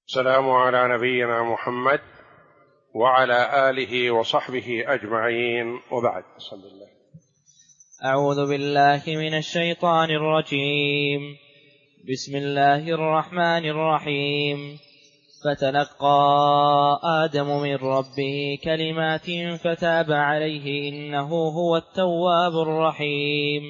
السلام على نبينا محمد وعلى آله وصحبه أجمعين، وبعد. بسم الله. أعوذ بالله من الشيطان الرجيم. بسم الله الرحمن الرحيم. فتلقى آدم من ربه كلمات فتاب عليه إنه هو التواب الرحيم.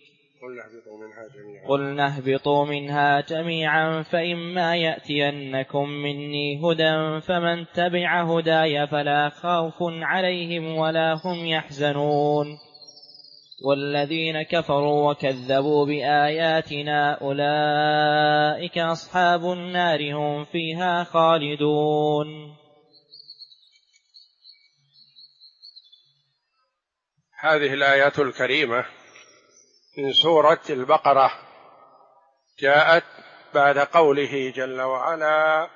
قلنا اهبطوا منها جميعا فإما يأتينكم مني هدى فمن تبع هداي فلا خوف عليهم ولا هم يحزنون والذين كفروا وكذبوا بآياتنا أولئك أصحاب النار هم فيها خالدون. هذه الآيات الكريمة من سورة البقرة جاءت بعد قوله جل وعلا: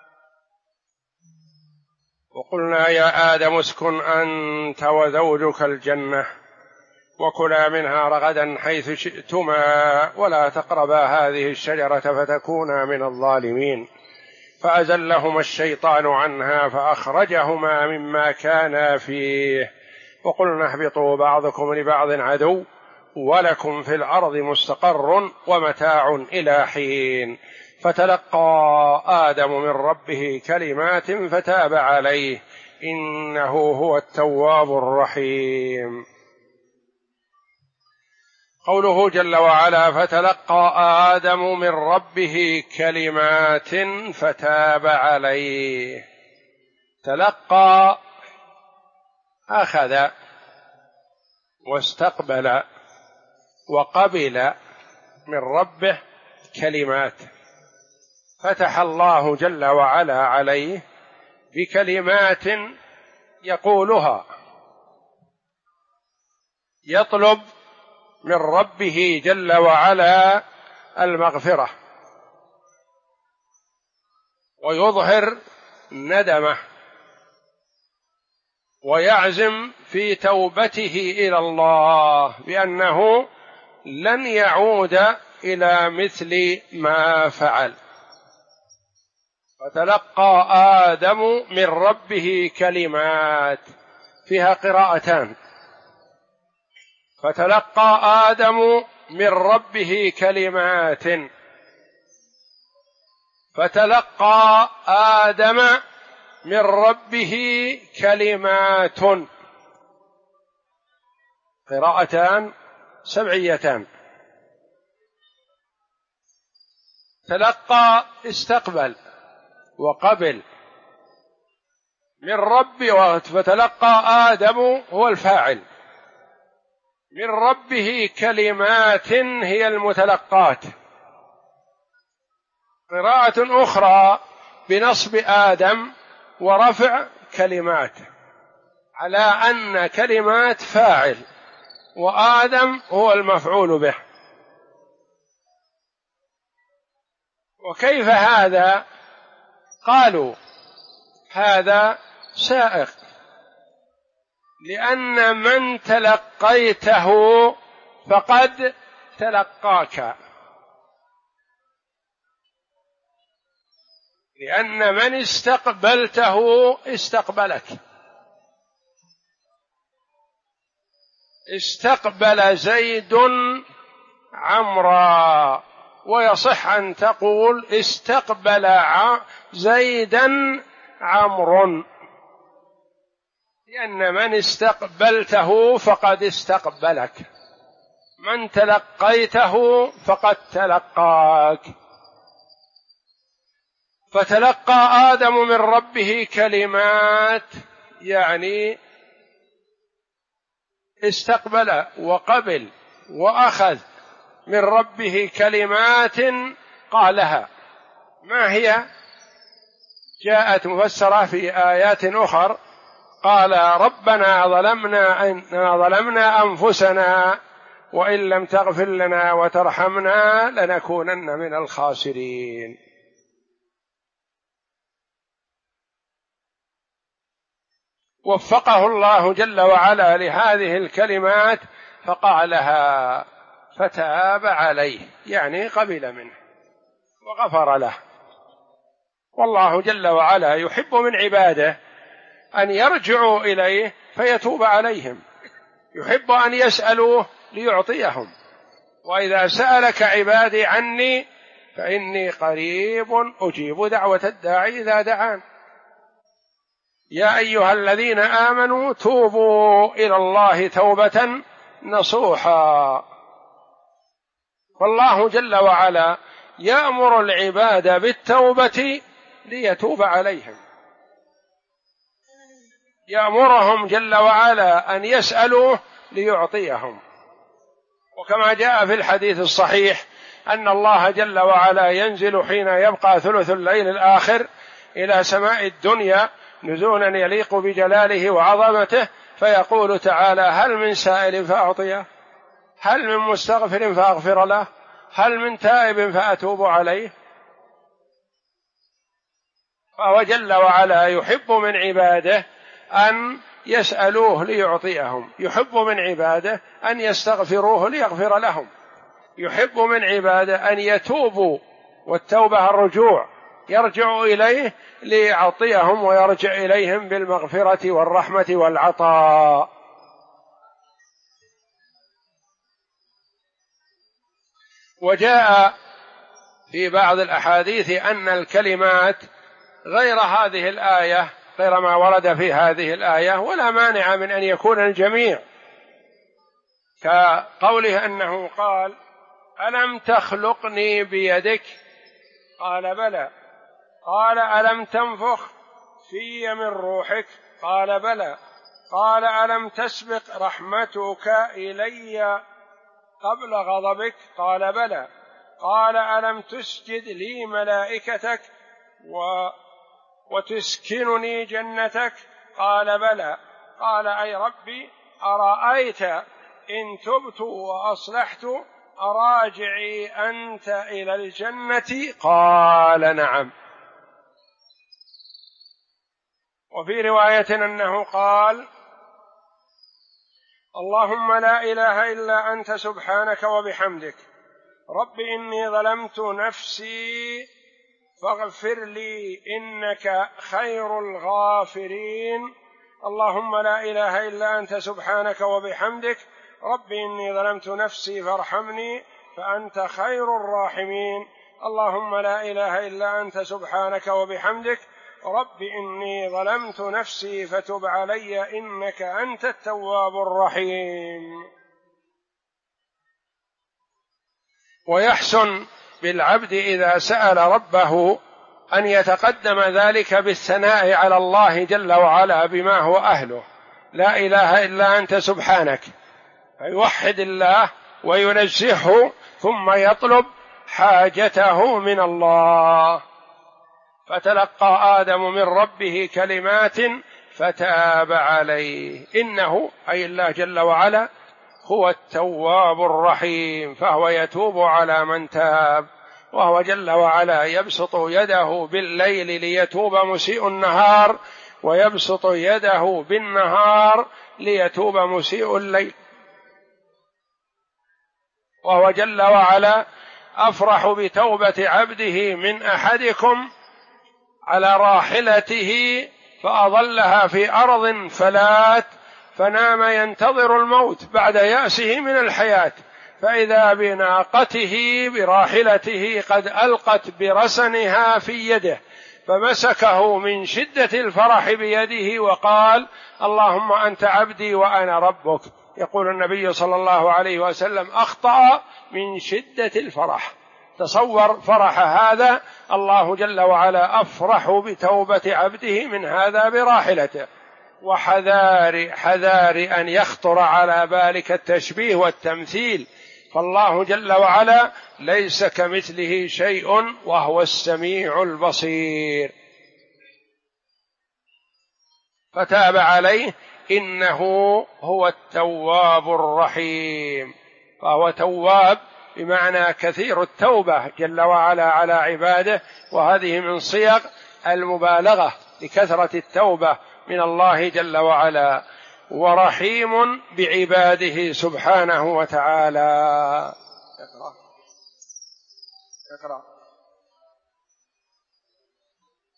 وقلنا يا آدم اسكن أنت وزوجك الجنة وكلا منها رغدا حيث شئتما ولا تقربا هذه الشجرة فتكونا من الظالمين فأزلهما الشيطان عنها فأخرجهما مما كانا فيه وقلنا اهبطوا بعضكم لبعض عدو ولكم في الأرض مستقر ومتاع إلى حين فتلقى آدم من ربه كلمات فتاب عليه إنه هو التواب الرحيم. قوله جل وعلا: فتلقى آدم من ربه كلمات فتاب عليه. تلقى أخذ واستقبل وقبل من ربه كلمات، فتح الله جل وعلا عليه بكلمات يقولها، يطلب من ربه جل وعلا المغفرة ويظهر ندمه ويعزم في توبته إلى الله بأنه لن يعود إلى مثل ما فعل. فتلقى آدم من ربه كلمات، فيها قراءتان: فتلقى آدم من ربه كلمات، فتلقى آدم من ربه كلمات، قراءتان سبعيتان. تلقى استقبل وقبل من ربه، فتلقى آدم هو الفاعل، من ربه كلمات هي المتلقات. قراءة أخرى بنصب آدم ورفع كلمات، على أن كلمات فاعل وآدم هو المفعول به. وكيف هذا؟ قالوا هذا سائق، لأن من تلقيته فقد تلقاك، لأن من استقبلته استقبلك. استقبل زيد عمرا، ويصح أن تقول استقبل زيدا عمرو، لأن من استقبلته فقد استقبلك، من تلقيته فقد تلقاك. فتلقى آدم من ربه كلمات، يعني استقبل وقبل وأخذ من ربه كلمات قالها. ما هي؟ جاءت مفسرة في آيات أخر: قال ربنا ظلمنا أنفسنا وإن لم تغفر لنا وترحمنا لنكونن من الخاسرين. وفقه الله جل وعلا لهذه الكلمات فقالها فتاب عليه، يعني قبل منه وغفر له. والله جل وعلا يحب من عباده أن يرجعوا إليه فيتوب عليهم، يحب أن يسألوه ليعطيهم. وإذا سألك عبادي عني فإني قريب أجيب دعوة الداعي إذا دعان. يا أيها الذين آمنوا توبوا إلى الله توبة نصوحا. فالله جل وعلا يأمر العباد بالتوبة ليتوب عليهم، يأمرهم جل وعلا أن يسألوه ليعطيهم. وكما جاء في الحديث الصحيح أن الله جل وعلا ينزل حين يبقى ثلث الليل الآخر إلى سماء الدنيا نزولا يليق بجلاله وعظمته، فيقول تعالى: هل من سائل فأعطيه، هل من مستغفر فأغفر له، هل من تائب فأتوب عليه. فهو جل وعلا يحب من عباده أن يسألوه ليعطيهم، يحب من عباده أن يستغفروه ليغفر لهم، يحب من عباده أن يتوبوا، والتوبة الرجوع، يرجع إليه ليعطيهم ويرجع إليهم بالمغفرة والرحمة والعطاء. وجاء في بعض الأحاديث أن الكلمات غير هذه الآية، غير ما ورد في هذه الآية، ولا مانع من أن يكون الجميع، كقوله أنه قال: ألم تخلقني بيدك؟ قال: بلى. قال: ألم تنفخ في من روحك؟ قال: بلى. قال: ألم تسبق رحمتك إلي قبل غضبك؟ قال: بلى. قال: ألم تسجد لي ملائكتك وتسكنني جنتك؟ قال: بلى. قال: أي ربي، أرأيت إن تبت وأصلحت أراجعي أنت إلى الجنة؟ قال: نعم. وفي رواية أنه قال: اللهم لا إله إلا أنت سبحانك وبحمدك، رب إني ظلمت نفسي فاغفر لي إنك خير الغافرين. اللهم لا إله إلا أنت سبحانك وبحمدك، رب إني ظلمت نفسي فارحمني فأنت خير الراحمين. اللهم لا إله إلا أنت سبحانك وبحمدك، رب إني ظلمت نفسي فتب علي إنك أنت التواب الرحيم. ويحسن بالعبد إذا سأل ربه أن يتقدم ذلك بالثناء على الله جل وعلا بما هو أهله: لا إله إلا أنت سبحانك، فيوحد الله وينزهه، ثم يطلب حاجته من الله. فتلقى آدم من ربه كلمات فتاب عليه، إنه أي الله جل وعلا هو التواب الرحيم، فهو يتوب على من تاب. وهو جل وعلا يبسط يده بالليل ليتوب مسيء النهار، ويبسط يده بالنهار ليتوب مسيء الليل. وهو جل وعلا أفرح بتوبة عبده من أحدكم على راحلته فأظلها في أرض فلات فنام ينتظر الموت بعد يأسه من الحياة، فإذا بناقته براحلته قد ألقت برسنها في يده، فمسكه من شدة الفرح بيده وقال: اللهم أنت عبدي وأنا ربك. يقول النبي صلى الله عليه وسلم: أخطأ من شدة الفرح. تصور فرح هذا، الله جل وعلا أفرح بتوبة عبده من هذا براحلته. وحذار أن يخطر على بالك التشبيه والتمثيل، فالله جل وعلا ليس كمثله شيء وهو السميع البصير. فتاب عليه إنه هو التواب الرحيم. فهو تواب بمعنى كثير التوبة جل وعلا على عباده، وهذه من صيغ المبالغة لكثرة التوبة من الله جل وعلا. ورحيم بعباده سبحانه وتعالى. اقرأ.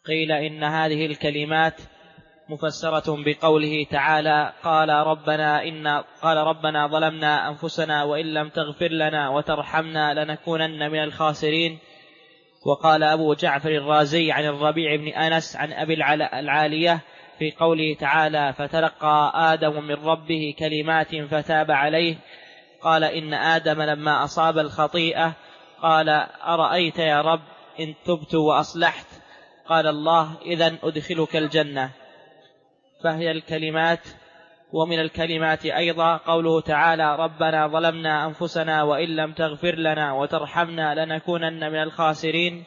قيل إن هذه الكلمات مفسرة بقوله تعالى قال ربنا ظلمنا أنفسنا وإن لم تغفر لنا وترحمنا لنكونن من الخاسرين. وقال أبو جعفر الرازي عن الربيع بن أنس عن أبي العالية في قوله تعالى فتلقى آدم من ربه كلمات فتاب عليه، قال إن آدم لما أصاب الخطيئة قال أرأيت يا رب إن تبت وأصلحت؟ قال الله إذن أدخلك الجنة. فهي الكلمات. ومن الكلمات أيضا قوله تعالى ربنا ظلمنا أنفسنا وإن لم تغفر لنا وترحمنا لنكونن من الخاسرين.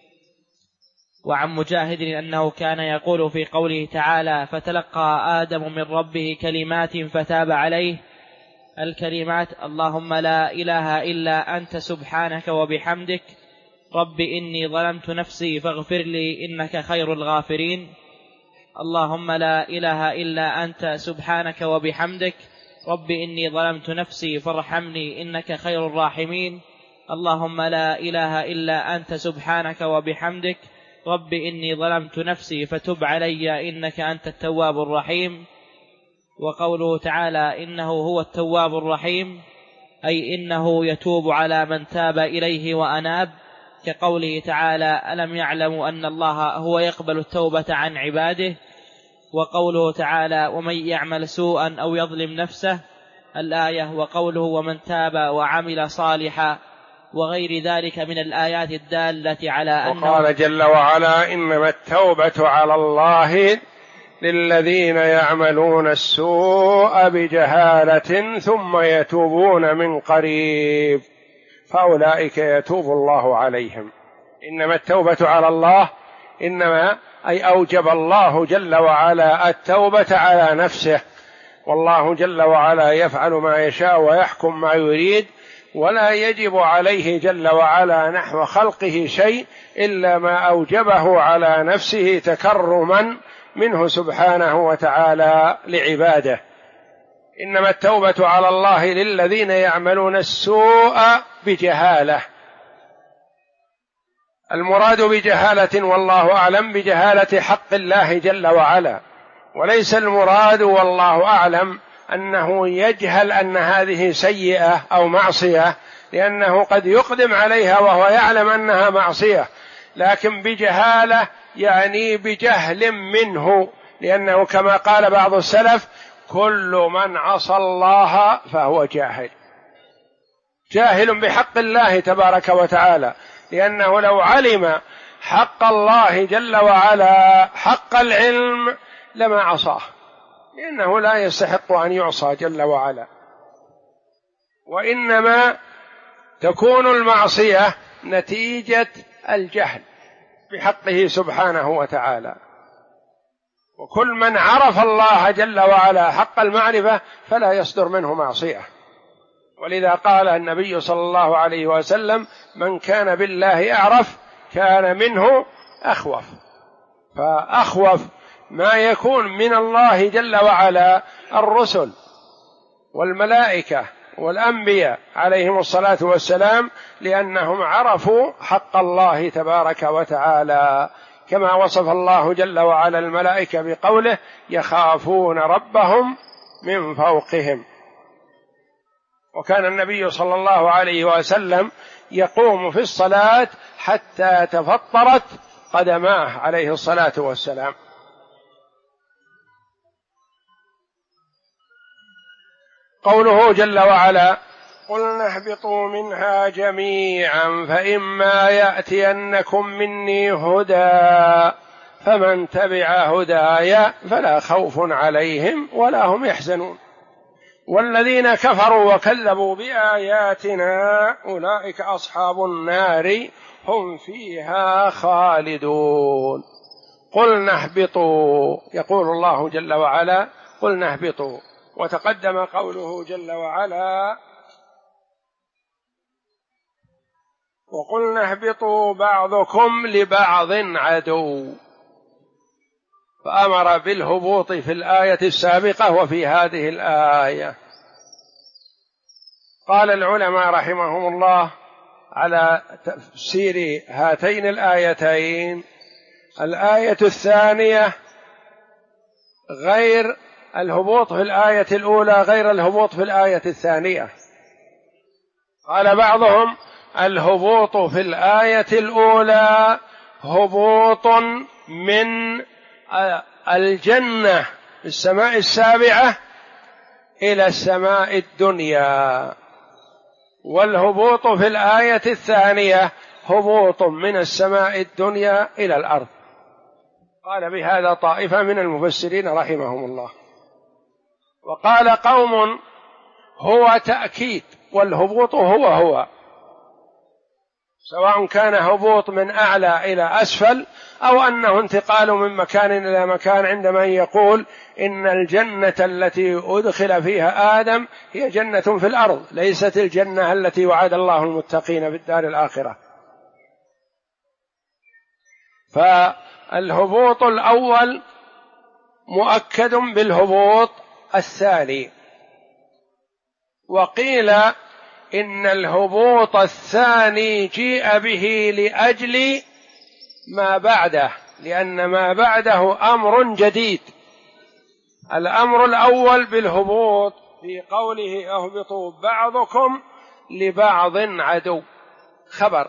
وعن مجاهد أنه كان يقول في قوله تعالى فتلقى آدم من ربه كلمات فتاب عليه الكلمات اللهم لا إله إلا أنت سبحانك وبحمدك رب إني ظلمت نفسي فاغفر لي إنك خير الغافرين. اللهم لا إله إلا أنت سبحانك وبحمدك رب إني ظلمت نفسي فارحمني إنك خير الراحمين. اللهم لا إله إلا أنت سبحانك وبحمدك رب إني ظلمت نفسي فتب علي إنك أنت التواب الرحيم. وقوله تعالى إنه هو التواب الرحيم أي إنه يتوب على من تاب إليه وأناب، كقوله تعالى ألم يعلموا أن الله هو يقبل التوبة عن عباده. وقوله تعالى ومن يعمل سوءا أو يظلم نفسه الآية. وقوله ومن تاب وعمل صالحا وغير ذلك من الآيات الدالة على أنه. وقال جل وعلا إنما التوبة على الله للذين يعملون السوء بجهالة ثم يتوبون من قريب فأولئك يتوب الله عليهم. إنما التوبة على الله إنما أي أوجب الله جل وعلا التوبة على نفسه، والله جل وعلا يفعل ما يشاء ويحكم ما يريد، ولا يجب عليه جل وعلا نحو خلقه شيء إلا ما أوجبه على نفسه تكرما منه سبحانه وتعالى لعباده. إنما التوبة على الله للذين يعملون السوء بجهالة. المراد بجهالة والله أعلم بجهالة حق الله جل وعلا، وليس المراد والله أعلم أنه يجهل أن هذه سيئة أو معصية، لأنه قد يقدم عليها وهو يعلم أنها معصية، لكن بجهالة يعني بجهل منه، لأنه كما قال بعض السلف كل من عصى الله فهو جاهل، جاهل بحق الله تبارك وتعالى، لأنه لو علم حق الله جل وعلا حق العلم لما عصاه، لأنه لا يستحق أن يعصى جل وعلا. وإنما تكون المعصية نتيجة الجهل بحقه سبحانه وتعالى، وكل من عرف الله جل وعلا حق المعرفة فلا يصدر منه معصية. ولذا قال النبي صلى الله عليه وسلم من كان بالله أعرف كان منه أخوف. فأخوف ما يكون من الله جل وعلا الرسل والملائكة والأنبياء عليهم الصلاة والسلام، لأنهم عرفوا حق الله تبارك وتعالى، كما وصف الله جل وعلا الملائكة بقوله يخافون ربهم من فوقهم. وكان النبي صلى الله عليه وسلم يقوم في الصلاة حتى تفطرت قدماه عليه الصلاة والسلام. قوله جل وعلا قلنا اهبطوا منها جميعا فإما يأتينكم مني هدى فمن تبع هداي فلا خوف عليهم ولا هم يحزنون والذين كفروا وكذبوا بآياتنا أولئك أصحاب النار هم فيها خالدون. قلنا اهبطوا، يقول الله جل وعلا قلنا اهبطوا، وتقدم قوله جل وعلا وقلنا اهبطوا بعضكم لبعض عدو، فأمر بالهبوط في الآية السابقة وفي هذه الآية. قال العلماء رحمهم الله على تفسير هاتين الآيتين الآية الثانية غير الهبوط في الآية الأولى غير الهبوط في الآية الثانية. قال بعضهم الهبوط في الآية الأولى هبوط من الجنة في السماء السابعة إلى السماء الدنيا، والهبوط في الآية الثانية هبوط من السماء الدنيا إلى الأرض. قال بهذا طائفة من المفسرين رحمهم الله. وقال قوم هو تأكيد، والهبوط هو سواء كان هبوط من أعلى إلى أسفل أو أنه انتقال من مكان إلى مكان، عندما يقول إن الجنة التي أدخل فيها آدم هي جنة في الأرض، ليست الجنة التي وعد الله المتقين في الدار الآخرة. فالهبوط الأول مؤكد بالهبوط الثاني. وقيل إن الهبوط الثاني جيء به لأجل ما بعده، لأن ما بعده أمر جديد. الأمر الأول بالهبوط في قوله اهبطوا بعضكم لبعض عدو، خبر.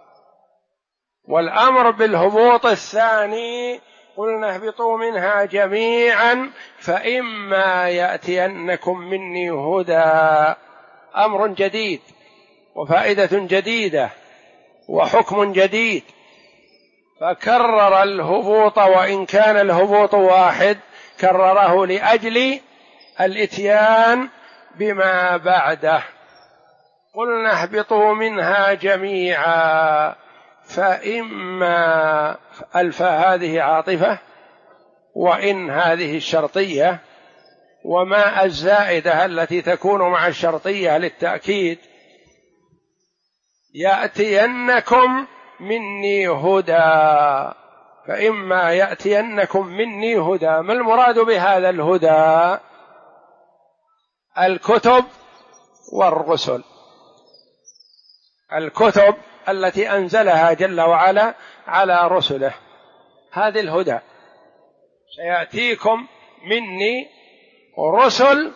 والأمر بالهبوط الثاني قلنا اهبطوا منها جميعا فإما يأتينكم مني هدى، أمر جديد وفائدة جديدة وحكم جديد. فكرر الهبوط، وإن كان الهبوط واحد كرره لأجل الإتيان بما بعده. قلنا اهبطوا منها جميعا فإما، الفاء هذه عاطفة، وإن هذه الشرطية، وما الزائدة التي تكون مع الشرطية للتأكيد. يأتينكم مني هدى، فإما يأتينكم مني هدى. ما المراد بهذا الهدى؟ الكتب والرسل، الكتب التي أنزلها جل وعلا على رسله، هذه الهدى. سيأتيكم مني رسل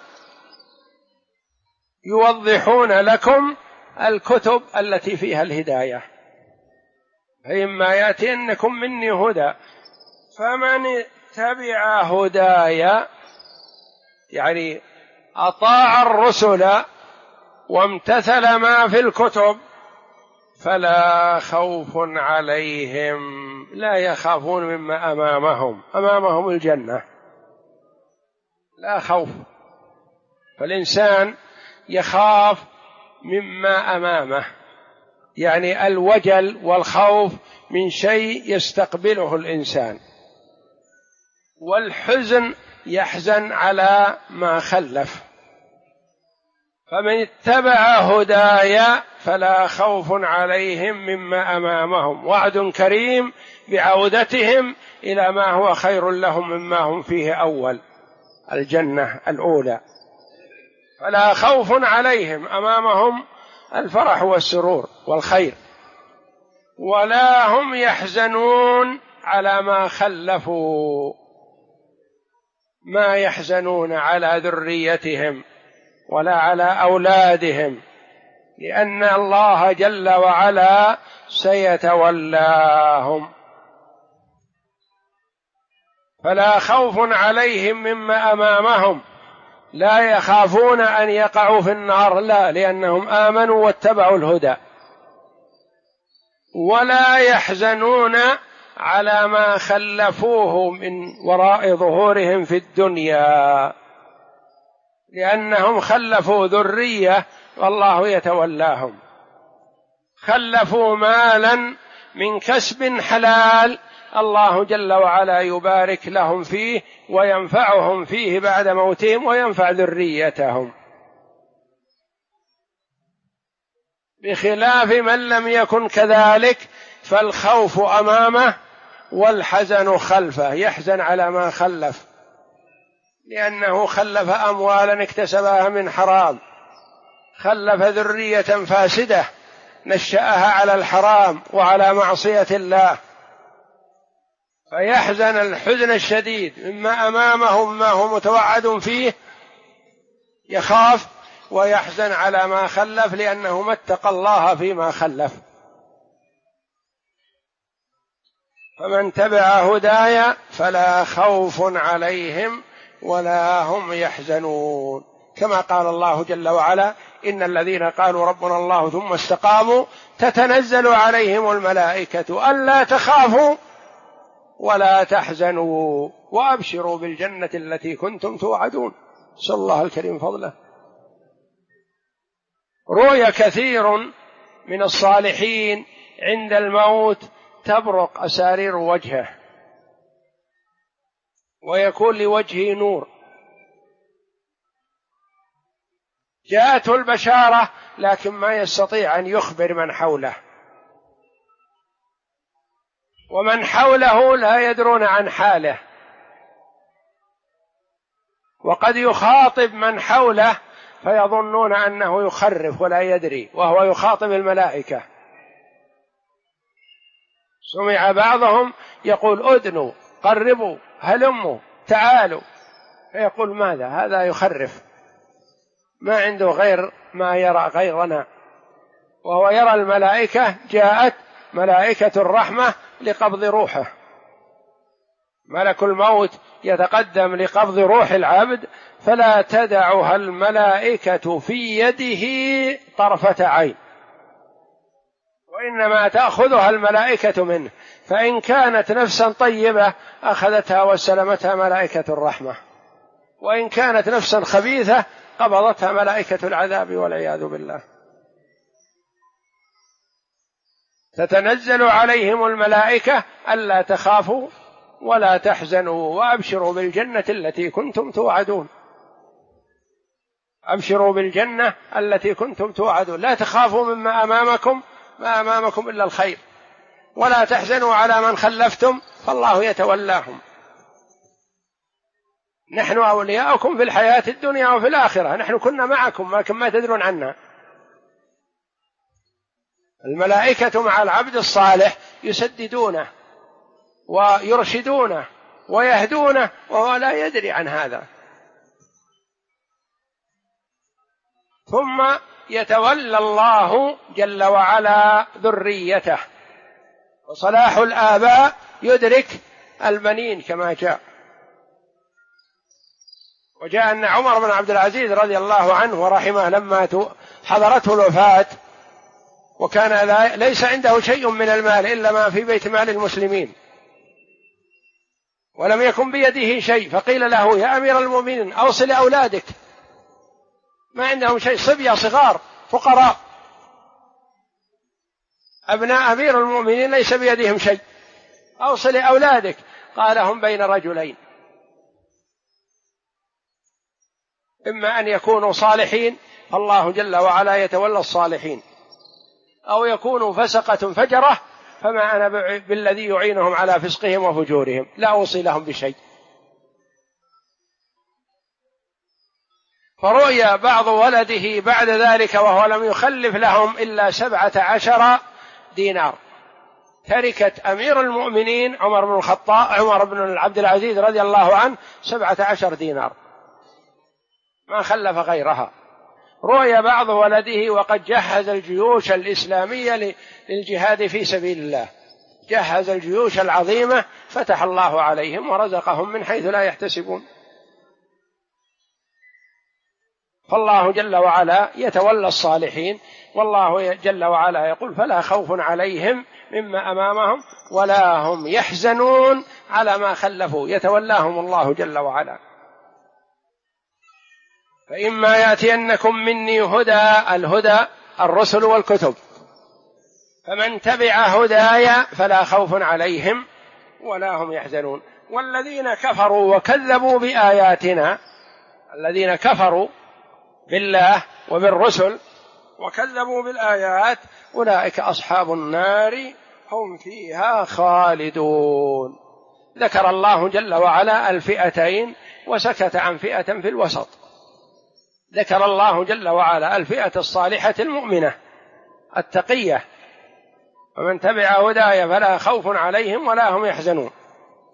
يوضحون لكم الكتب التي فيها الهداية. فإما يأتينكم مني هدى فمن اتبع هدايا، يعني أطاع الرسل وامتثل ما في الكتب، فلا خوف عليهم، لا يخافون مما أمامهم الجنة، لا خوف. فالإنسان يخاف مما أمامه، يعني الوجل والخوف من شيء يستقبله الإنسان، والحزن يحزن على ما خلف. فمن اتبع هدايا فلا خوف عليهم مما أمامهم، وعد كريم بعودتهم إلى ما هو خير لهم مما هم فيه أول، الجنة الأولى. فلا خوف عليهم، أمامهم الفرح والسرور والخير، ولا هم يحزنون على ما خلفوا، ما يحزنون على ذريتهم ولا على أولادهم، لأن الله جل وعلا سيتولاهم. فلا خوف عليهم مما أمامهم، لا يخافون أن يقعوا في النار، لا، لأنهم آمنوا واتبعوا الهدى. ولا يحزنون على ما خلفوه من وراء ظهورهم في الدنيا، لأنهم خلفوا ذرية والله يتولاهم. خلفوا مالا من كسب حلال، الله جل وعلا يبارك لهم فيه وينفعهم فيه بعد موتهم وينفع ذريتهم، بخلاف من لم يكن كذلك، فالخوف أمامه والحزن خلفه، يحزن على ما خلف، لأنه خلف أموالا اكتسبها من حرام، خلف ذرية فاسدة نشأها على الحرام وعلى معصية الله، فيحزن الحزن الشديد مما أمامه مما هو متوعد فيه، يخاف ويحزن على ما خلف لأنه ما اتقى الله فيما خلف. فمن تبع هداي فلا خوف عليهم ولا هم يحزنون، كما قال الله جل وعلا: إن الذين قالوا ربنا الله ثم استقاموا تتنزل عليهم الملائكة ألا تخافوا ولا تحزنوا وأبشروا بالجنة التي كنتم توعدون. نسأل الله الكريم فضله. رؤيا كثير من الصالحين عند الموت تبرق أسارير وجهه ويكون لوجهه نور، جاءته البشارة لكن ما يستطيع أن يخبر من حوله، ومن حوله لا يدرون عن حاله، وقد يخاطب من حوله فيظنون أنه يخرف ولا يدري وهو يخاطب الملائكة. سمع بعضهم يقول: أدنوا، قربوا، هلموا، تعالوا، فيقول: ماذا هذا؟ يخرف، ما عنده غير ما يرى غيرنا، وهو يرى الملائكة. جاءت ملائكة الرحمة لقبض روحه، ملك الموت يتقدم لقبض روح العبد فلا تدعها الملائكة في يده طرفة عين، وإنما تأخذها الملائكة منه، فإن كانت نفسا طيبة أخذتها واستلمتها ملائكة الرحمة، وإن كانت نفسا خبيثة قبضتها ملائكة العذاب والعياذ بالله. تتنزل عليهم الملائكة ألا تخافوا ولا تحزنوا وأبشروا بالجنة التي كنتم توعدون. أبشروا بالجنة التي كنتم توعدون، لا تخافوا مما أمامكم، ما أمامكم إلا الخير، ولا تحزنوا على من خلفتم فالله يتولاهم. نحن أولياؤكم في الحياة الدنيا وفي الآخرة، نحن كنا معكم لكن ما تدرون عنا. الملائكة مع العبد الصالح يسددونه ويرشدونه ويهدونه وهو لا يدري عن هذا. ثم يتولى الله جل وعلا ذريته، وصلاح الآباء يدرك البنين كما جاء. وجاء أن عمر بن عبد العزيز رضي الله عنه ورحمه لما حضرته الوفاة وكان ليس عنده شيء من المال إلا ما في بيت مال المسلمين، ولم يكن بيده شيء، فقيل له: يا أمير المؤمنين أوصل أولادك، ما عندهم شيء، صبية صغار فقراء، أبناء أمير المؤمنين ليس بيدهم شيء، أوصل أولادك. قال: هم بين رجلين، إما أن يكونوا صالحين فالله جل وعلا يتولى الصالحين، أو يكونوا فسقة فجرة فما أنا بالذي يعينهم على فسقهم وفجورهم، لا أوصي لهم بشيء. فرؤيا بعض ولده بعد ذلك وهو لم يخلف لهم إلا 17 دينار، تركة أمير المؤمنين عمر بن عبد العزيز رضي الله عنه 17 دينار، ما خلف غيرها. رؤيا بعض ولده وقد جهز الجيوش الإسلامية للجهاد في سبيل الله، جهز الجيوش العظيمة، فتح الله عليهم ورزقهم من حيث لا يحتسبون. فالله جل وعلا يتولى الصالحين، والله جل وعلا يقول: فلا خوف عليهم مما أمامهم ولا هم يحزنون على ما خلفوا، يتولاهم الله جل وعلا. فإما يأتينكم مني هدى، الهدى الرسل والكتب، فمن تبع هداي فلا خوف عليهم ولا هم يحزنون. والذين كفروا وكذبوا بآياتنا، الذين كفروا بالله وبالرسل وكذبوا بالآيات أولئك أصحاب النار هم فيها خالدون. ذكر الله جل وعلا الفئتين وسكت عن فئة في الوسط. ذكر الله جل وعلا الفئة الصالحة المؤمنة التقية: ومن تبع هداي فلا خوف عليهم ولا هم يحزنون.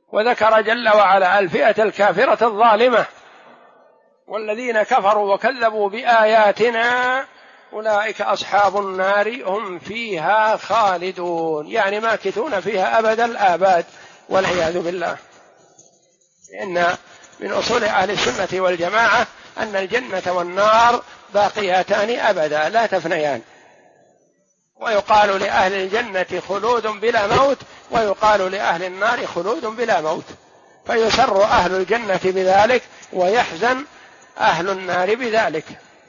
وذكر جل وعلا الفئة الكافرة الظالمة: والذين كفروا وكذبوا بآياتنا أولئك أصحاب النار هم فيها خالدون، يعني ماكثون فيها أبد الآباد والعياذ بالله. لأن من أصول أهل السنة والجماعة أن الجنة والنار باقيتان أبدا لا تفنيان، ويقال لأهل الجنة خلود بلا موت، ويقال لأهل النار خلود بلا موت، فيسر أهل الجنة بذلك ويحزن أهل النار بذلك.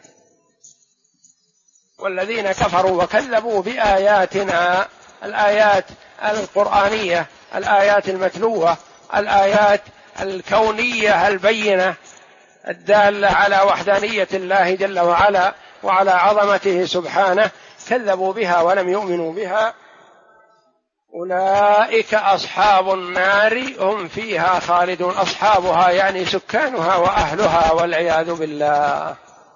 والذين كفروا وكذبوا بآياتنا، الآيات القرآنية، الآيات المتلوة، الآيات الكونية البينة الدالة على وحدانية الله جل وعلا وعلى عظمته سبحانه، كذبوا بها ولم يؤمنوا بها، أولئك أصحاب النار هم فيها خالدون. أصحابها يعني سكانها وأهلها والعياذ بالله.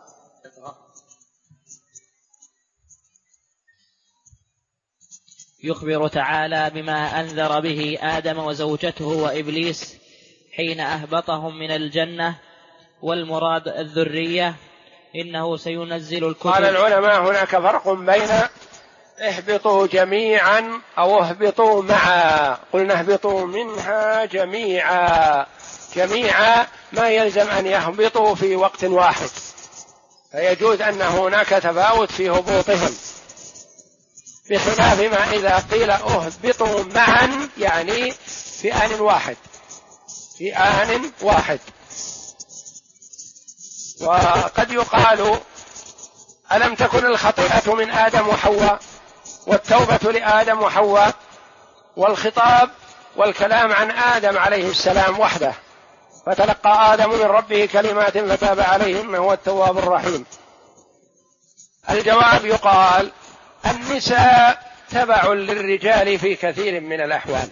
يخبر تعالى بما أنذر به آدم وزوجته وإبليس حين أهبطهم من الجنة، والمراد الذرية، إنه سينزل الكتب. قال العلماء هناك فرق بين اهبطوا جميعا أو اهبطوا معا. قلنا اهبطوا منها جميعا، جميعا ما يلزم أن يهبطوا في وقت واحد، فيجوز أن هناك تفاوت في هبوطهم، بخلاف ما إذا قيل اهبطوا معا يعني في آن واحد، في آن واحد. وقد يقال ألم تكن الخطيئة من آدم وحواء، والتوبة لآدم وحواء، والخطاب والكلام عن آدم عليه السلام وحده، فتلقى آدم من ربه كلمات فتاب عليه إنه هو التواب الرحيم. الجواب يقال النساء تبع للرجال في كثير من الأحوال،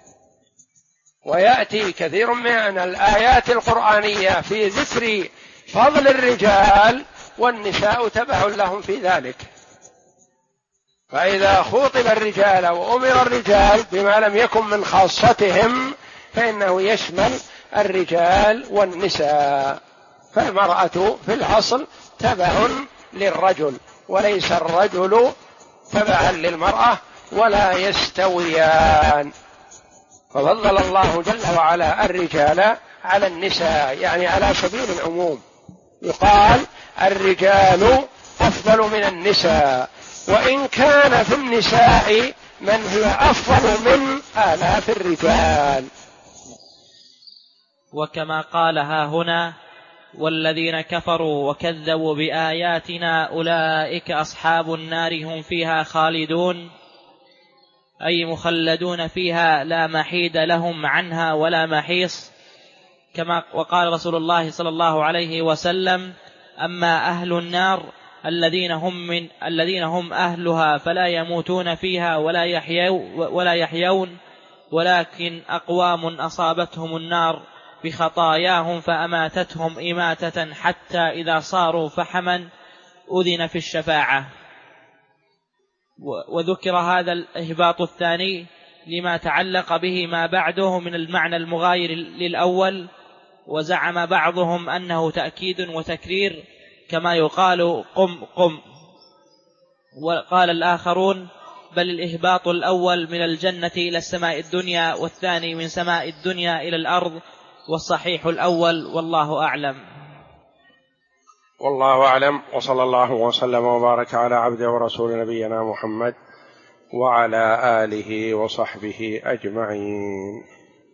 ويأتي كثير من الآيات القرآنية في ذكر فضل الرجال، والنساء تبع لهم في ذلك. فإذا خوطب الرجال وأمر الرجال بما لم يكن من خاصتهم فإنه يشمل الرجال والنساء. فالمرأة في الأصل تبع للرجل، وليس الرجل تبعا للمرأة، ولا يستويان. ففضل الله جل وعلا الرجال على النساء، يعني على سبيل العموم يقال الرجال أفضل من النساء، وإن كان في النساء من هي أفضل من آلاف الرجال. وكما قال ها هنا: والذين كفروا وكذبوا بآياتنا أولئك أصحاب النار هم فيها خالدون، أي مخلدون فيها لا محيد لهم عنها ولا محيص. كما وقال رسول الله صلى الله عليه وسلم: أما أهل النار الذين هم أهلها فلا يموتون فيها ولا يحيون، ولكن أقوام أصابتهم النار بخطاياهم فأماتتهم إماتة حتى إذا صاروا فحما أذن في الشفاعة. وذكر هذا الإهباط الثاني لما تعلق به ما بعده من المعنى المغاير للأول، وزعم بعضهم أنه تأكيد وتكرير كما يقال قم قم، وقال الآخرون بل الإهباط الأول من الجنة إلى السماء الدنيا، والثاني من سماء الدنيا إلى الأرض، والصحيح الأول، والله أعلم. والله أعلم، وصلى الله وسلم وبارك على عبده ورسول نبينا محمد وعلى آله وصحبه أجمعين.